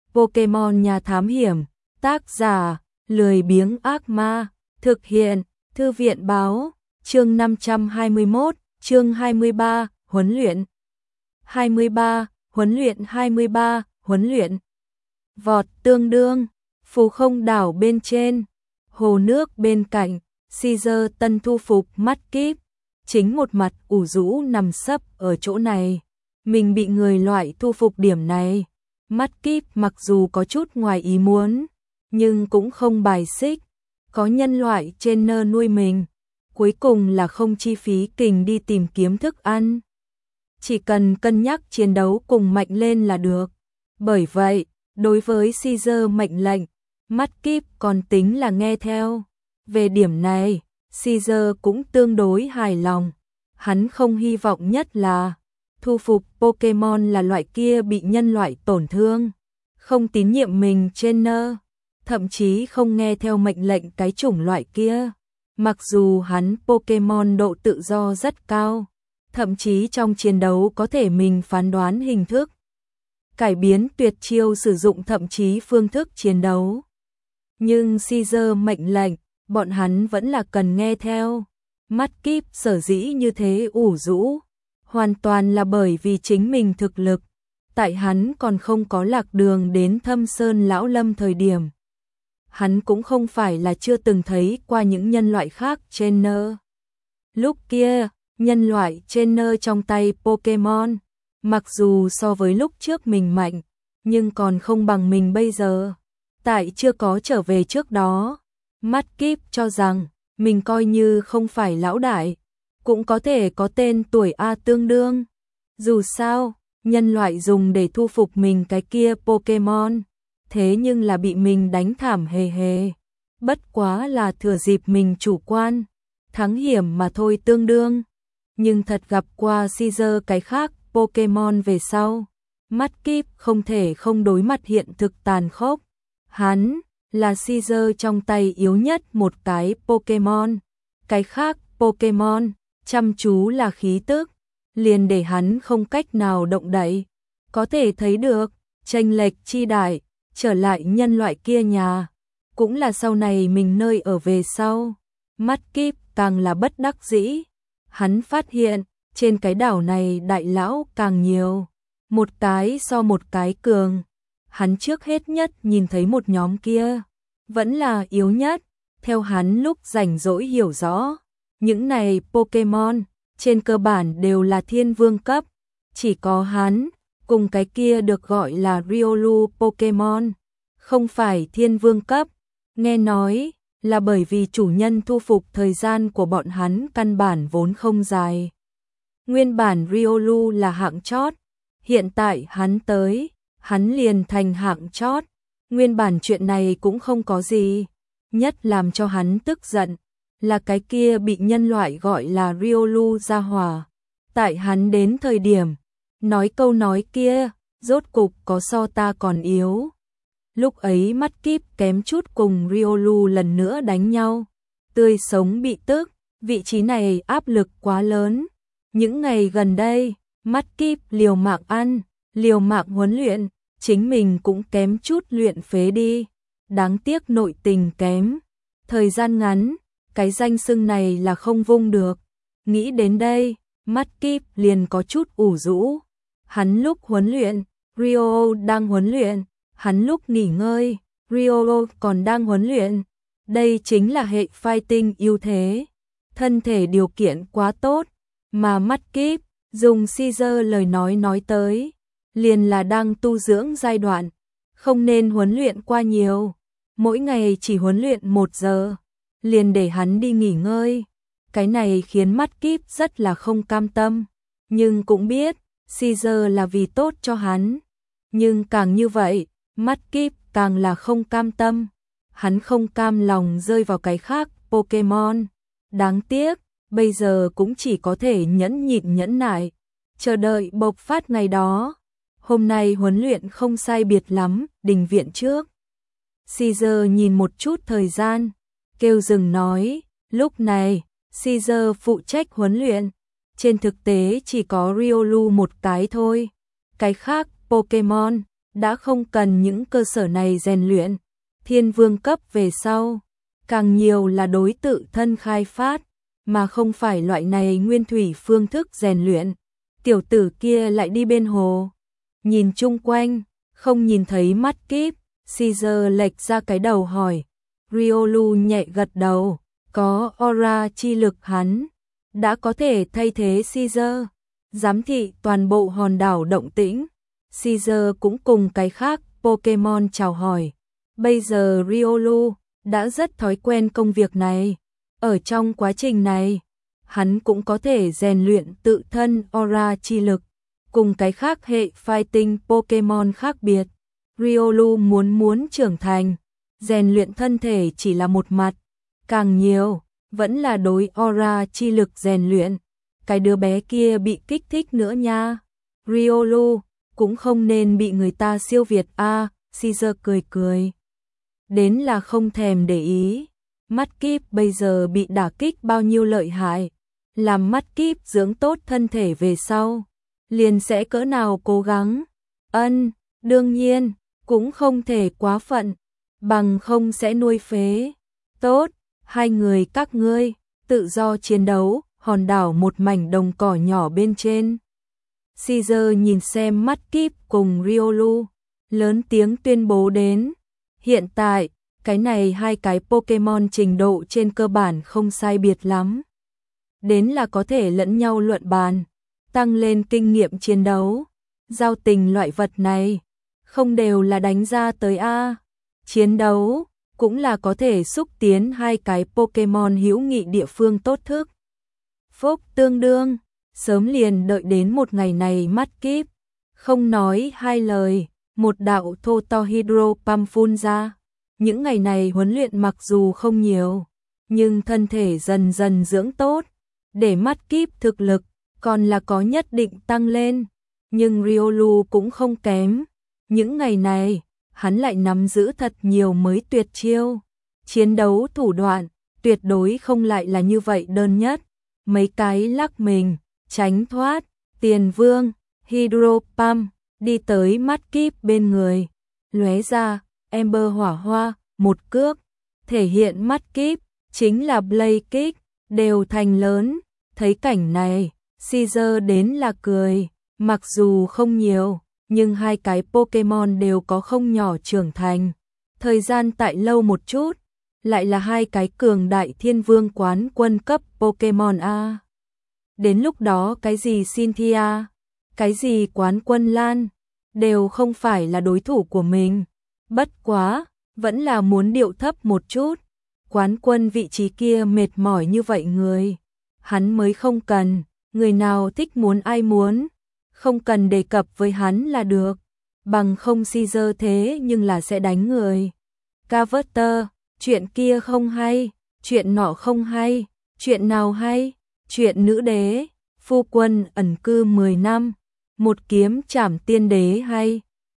Pokemon Nhà Thám Hiểm, tác giả, lười biếng ác ma, thực hiện, Thư viện báo, chương 521, chương 23, huấn luyện. 23, huấn luyện 23, huấn luyện. Vọt tương đương, phù không đảo bên trên, hồ nước bên cạnh, Caesar tân thu phục mắt kíp, chính một mặt ủ rũ nằm sấp ở chỗ này. Mình bị người loại thu phục điểm này. Mắt kíp mặc dù có chút ngoài ý muốn, nhưng cũng không bài xích. Có nhân loại trên nơ nuôi mình, cuối cùng là không chi phí kình đi tìm kiếm thức ăn. Chỉ cần cân nhắc chiến đấu cùng mạnh lên là được. Bởi vậy, đối với Caesar mệnh lệnh, mắt kíp còn tính là nghe theo. Về điểm này, Caesar cũng tương đối hài lòng. Hắn không hy vọng nhất là thu phục Pokemon là loại kia bị nhân loại tổn thương, không tín nhiệm mình trên nơ, thậm chí không nghe theo mệnh lệnh cái chủng loại kia. Mặc dù hắn Pokemon độ tự do rất cao, thậm chí trong chiến đấu có thể mình phán đoán hình thức, cải biến tuyệt chiêu sử dụng thậm chí phương thức chiến đấu. Nhưng Caesar mệnh lệnh, bọn hắn vẫn là cần nghe theo. Mắt kíp sở dĩ như thế ủ rũ, hoàn toàn là bởi vì chính mình thực lực. Tại hắn còn không có lạc đường đến Thâm Sơn Lão Lâm thời điểm, hắn cũng không phải là chưa từng thấy qua những nhân loại khác trên nơ. Lúc kia, nhân loại trên nơ trong tay Pokemon, mặc dù so với lúc trước mình mạnh, nhưng còn không bằng mình bây giờ. Tại chưa có trở về trước đó, mắt kíp cho rằng mình coi như không phải lão đại, cũng có thể có tên tuổi A tương đương. Dù sao, nhân loại dùng để thu phục mình cái kia Pokemon, thế nhưng là bị mình đánh thảm hề hề. Bất quá là thừa dịp mình chủ quan, thắng hiểm mà thôi tương đương. Nhưng thật gặp qua Caesar cái khác Pokemon về sau, mắt kíp không thể không đối mặt hiện thực tàn khốc. Hắn là Caesar trong tay yếu nhất một cái Pokemon, cái khác Pokemon chăm chú là khí tức, liền để hắn không cách nào động đậy. Có thể thấy được, chênh lệch chi đại, trở lại nhân loại kia nhà, cũng là sau này mình nơi ở về sau. Mắt kíp càng là bất đắc dĩ, hắn phát hiện, trên cái đảo này đại lão càng nhiều, một cái so một cái cường. Hắn trước hết nhất nhìn thấy một nhóm kia, vẫn là yếu nhất, theo hắn lúc rảnh rỗi hiểu rõ. Những này Pokemon, trên cơ bản đều là thiên vương cấp, chỉ có hắn, cùng cái kia được gọi là Riolu Pokemon, không phải thiên vương cấp. Nghe nói, là bởi vì chủ nhân thu phục thời gian của bọn hắn căn bản vốn không dài. Nguyên bản Riolu là hạng chót, hiện tại hắn tới, hắn liền thành hạng chót. Nguyên bản chuyện này cũng không có gì, nhất làm cho hắn tức giận là cái kia bị nhân loại gọi là Riolu gia hỏa. Tại hắn đến thời điểm, nói câu nói kia, rốt cục có so ta còn yếu. Lúc ấy mắt kíp kém chút cùng Riolu lần nữa đánh nhau, tươi sống bị tức, vị trí này áp lực quá lớn. Những ngày gần đây, mắt kíp liều mạng ăn, liều mạng huấn luyện, chính mình cũng kém chút luyện phế đi. Đáng tiếc nội tình kém, thời gian ngắn, cái danh xưng này là không vung được. Nghĩ đến đây, mắt kíp liền có chút ủ rũ. Hắn lúc huấn luyện, Rio đang huấn luyện, hắn lúc nghỉ ngơi, Rio còn đang huấn luyện. Đây chính là hệ fighting ưu thế. Thân thể điều kiện quá tốt, mà mắt kíp, dùng Caesar lời nói tới, liền là đang tu dưỡng giai đoạn, không nên huấn luyện qua nhiều. Mỗi ngày chỉ huấn luyện 1 giờ, liền để hắn đi nghỉ ngơi. Cái này khiến mắt kíp rất là không cam tâm, nhưng cũng biết Caesar là vì tốt cho hắn. Nhưng càng như vậy, mắt kíp càng là không cam tâm. Hắn không cam lòng rơi vào cái khác Pokemon. Đáng tiếc, bây giờ cũng chỉ có thể nhẫn nhịn nhẫn nại, chờ đợi bộc phát ngày đó. Hôm nay huấn luyện không sai biệt lắm, đình viện trước. Caesar nhìn một chút thời gian, kêu dừng nói, lúc này, Caesar phụ trách huấn luyện. Trên thực tế chỉ có Riolu một cái thôi. Cái khác Pokemon, đã không cần những cơ sở này rèn luyện. Thiên vương cấp về sau, càng nhiều là đối tự thân khai phát, mà không phải loại này nguyên thủy phương thức rèn luyện. Tiểu tử kia lại đi bên hồ, nhìn chung quanh, không nhìn thấy mắt kíp. Caesar lệch ra cái đầu hỏi. Riolu nhẹ gật đầu, có aura chi lực hắn đã có thể thay thế Caesar, giám thị toàn bộ hòn đảo động tĩnh. Caesar cũng cùng cái khác Pokemon chào hỏi. Bây giờ Riolu đã rất thói quen công việc này. Ở trong quá trình này, hắn cũng có thể rèn luyện tự thân aura chi lực. Cùng cái khác hệ fighting Pokemon khác biệt, Riolu muốn trưởng thành, rèn luyện thân thể chỉ là một mặt, càng nhiều vẫn là đối aura chi lực rèn luyện. Cái đứa bé kia bị kích thích nữa nha. Riolu cũng không nên bị người ta siêu việt a. Caesar cười cười. Đến là không thèm để ý. Mắt kíp bây giờ bị đả kích bao nhiêu lợi hại. Làm mắt kíp dưỡng tốt thân thể về sau, liền sẽ cỡ nào cố gắng. Đương nhiên, cũng không thể quá phận, bằng không sẽ nuôi phế. Tốt, hai người các ngươi, tự do chiến đấu, hòn đảo một mảnh đồng cỏ nhỏ bên trên. Caesar nhìn xem mắt kíp cùng Riolu, lớn tiếng tuyên bố đến. Hiện tại, cái này hai cái Pokemon trình độ trên cơ bản không sai biệt lắm. Đến là có thể lẫn nhau luận bàn, tăng lên kinh nghiệm chiến đấu. Giao tình loại vật này, không đều là đánh ra tới A. Chiến đấu, cũng là có thể xúc tiến hai cái Pokemon hữu nghị địa phương tốt thức. Phúc tương đương, sớm liền đợi đến một ngày này mắt kíp. Không nói hai lời, một đạo thô to hydro pump phun ra. Những ngày này huấn luyện mặc dù không nhiều, nhưng thân thể dần dần dưỡng tốt, để mắt kíp thực lực còn là có nhất định tăng lên. Nhưng Riolu cũng không kém. Những ngày này, hắn lại nắm giữ thật nhiều mới tuyệt chiêu. Chiến đấu thủ đoạn, tuyệt đối không lại là như vậy đơn nhất. Mấy cái lắc mình, tránh thoát, tiền vương, hydro pump, đi tới mắt kíp bên người. Lóe ra, Ember hỏa hoa, một cước, thể hiện mắt kíp, chính là Blade Kick, đều thành lớn. Thấy cảnh này, Caesar đến là cười, mặc dù không nhiều, nhưng hai cái Pokemon đều có không nhỏ trưởng thành. Thời gian tại lâu một chút, lại là hai cái cường đại thiên vương quán quân cấp Pokemon A. Đến lúc đó cái gì Cynthia, cái gì quán quân Lan, đều không phải là đối thủ của mình. Bất quá, vẫn là muốn điệu thấp một chút. Quán quân vị trí kia mệt mỏi như vậy người, hắn mới không cần. Người nào thích muốn ai muốn, không cần đề cập với hắn là được. Bằng không Caesar thế nhưng là sẽ đánh người. Carter, chuyện kia không hay, chuyện nọ không hay, chuyện nào hay? Chuyện nữ đế, phu quân ẩn cư 10 năm, một kiếm trảm tiên đế hay?